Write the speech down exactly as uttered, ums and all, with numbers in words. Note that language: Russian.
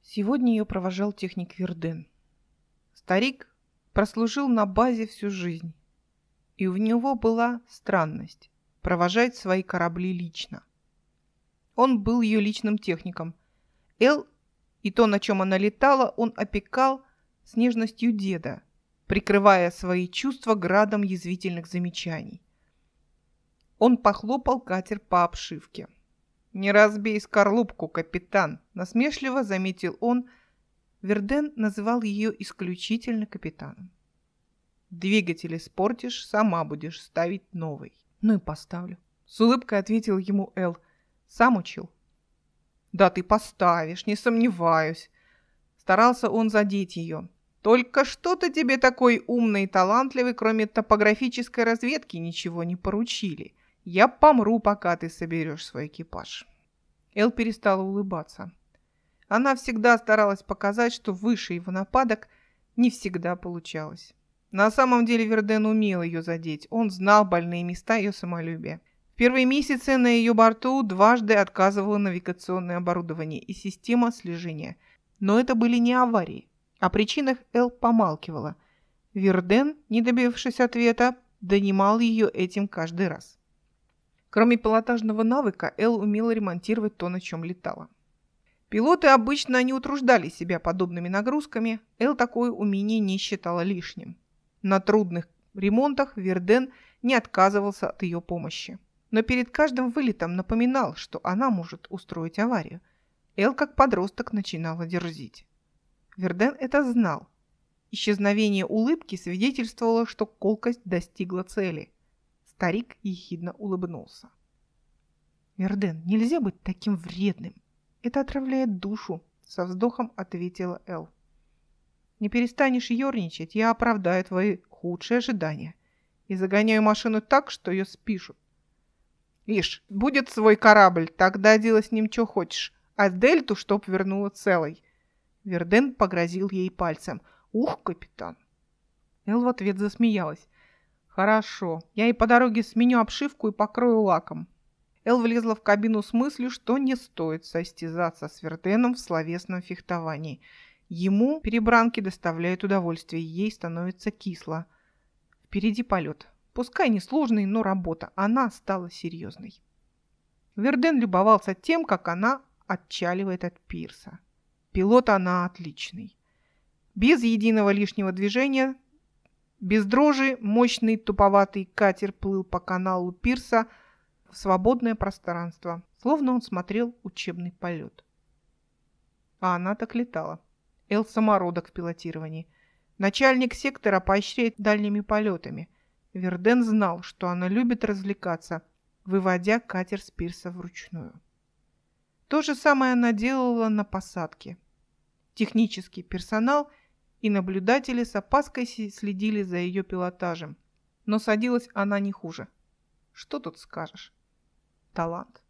Сегодня ее провожал техник Верден. Старик прослужил на базе всю жизнь, и у него была странность провожать свои корабли лично. Он был ее личным техником. Эл и то, на чем она летала, он опекал с нежностью деда, прикрывая свои чувства градом язвительных замечаний. Он похлопал катер по обшивке. «Не разбей скорлупку, капитан!» — насмешливо заметил он. Верден называл ее исключительно капитаном. «Двигатель испортишь, сама будешь ставить новый». «Ну и поставлю», — с улыбкой ответил ему Эл. «Сам учил». «Да ты поставишь, не сомневаюсь». Старался он задеть ее. «Только что-то тебе такой умный и талантливый, кроме топографической разведки, ничего не поручили. Я помру, пока ты соберешь свой экипаж». Эл перестала улыбаться. Она всегда старалась показать, что выше его нападок не всегда получалось. На самом деле Верден умел ее задеть. Он знал больные места ее самолюбия. В первые месяцы на ее борту дважды отказывало навигационное оборудование и система слежения. Но это были не аварии. О причинах Эл помалкивала. Верден, не добившись ответа, донимал ее этим каждый раз. Кроме пилотажного навыка, Эл умела ремонтировать то, на чем летала. Пилоты обычно не утруждали себя подобными нагрузками. Эл такое умение не считала лишним. На трудных ремонтах Верден не отказывался от ее помощи. Но перед каждым вылетом напоминал, что она может устроить аварию. Эл, как подросток, начинала дерзить. Верден это знал. Исчезновение улыбки свидетельствовало, что колкость достигла цели. Старик ехидно улыбнулся. «Верден, нельзя быть таким вредным. Это отравляет душу», — со вздохом ответила Эл. «Не перестанешь ерничать, я оправдаю твои худшие ожидания и загоняю машину так, что ее спишут. Ишь, будет свой корабль, тогда делай с ним что хочешь, а дельту чтоб вернула целой». Верден погрозил ей пальцем. «Ух, капитан!» Эл в ответ засмеялась. «Хорошо, я и по дороге сменю обшивку и покрою лаком». Эл влезла в кабину с мыслью, что не стоит состязаться с Верденом в словесном фехтовании. Ему перебранки доставляют удовольствие, ей становится кисло. Впереди полет. Пускай несложный, но работа. Она стала серьезной. Верден любовался тем, как она отчаливает от пирса. Пилот она отличный. Без единого лишнего движения, без дрожи, мощный туповатый катер плыл по каналу пирса в свободное пространство, словно он смотрел учебный полет. А она так летала. Эл самородок в пилотировании. Начальник сектора поощряет дальними полетами. Верден знал, что она любит развлекаться, выводя катер с пирса вручную. То же самое она делала на посадке. Технический персонал и наблюдатели с опаской следили за ее пилотажем. Но садилась она не хуже. Что тут скажешь? Талант.